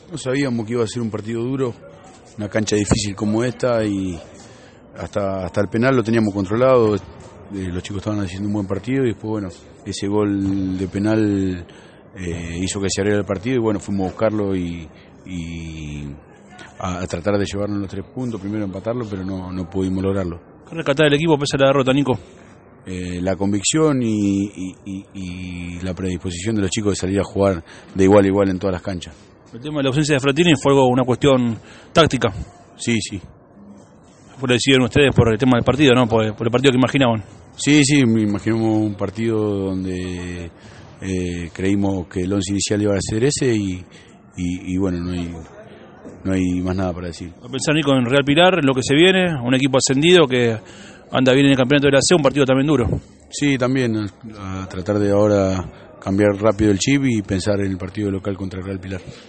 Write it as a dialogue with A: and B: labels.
A: No sabíamos que iba a ser un partido duro, una cancha difícil como esta, y hasta el penal lo teníamos controlado. Los chicos estaban haciendo un buen partido y después, bueno, ese gol de penal hizo que se abriera el partido y bueno, fuimos a buscarlo y a tratar de llevarnos los 3 puntos, primero empatarlo, pero no pudimos lograrlo.
B: ¿Qué rescatar el equipo pese a la derrota, Nico?
A: La convicción y la predisposición de los chicos de salir a jugar de igual a igual en todas las canchas.
B: El tema de la ausencia de Frattini fue una cuestión táctica.
A: Sí.
B: Fue lo decidieron ustedes por el tema del partido, ¿no? Por el partido que imaginaban.
A: Sí, me imaginamos un partido donde creímos que el 11 inicial iba a ser ese y bueno, no hay más nada para decir.
B: A pensar, Nico, en Real Pilar, en lo que se viene, un equipo ascendido que anda bien en el campeonato de la C, un partido también duro.
A: Sí, también a tratar de ahora cambiar rápido el chip y pensar en el partido local contra el Real Pilar.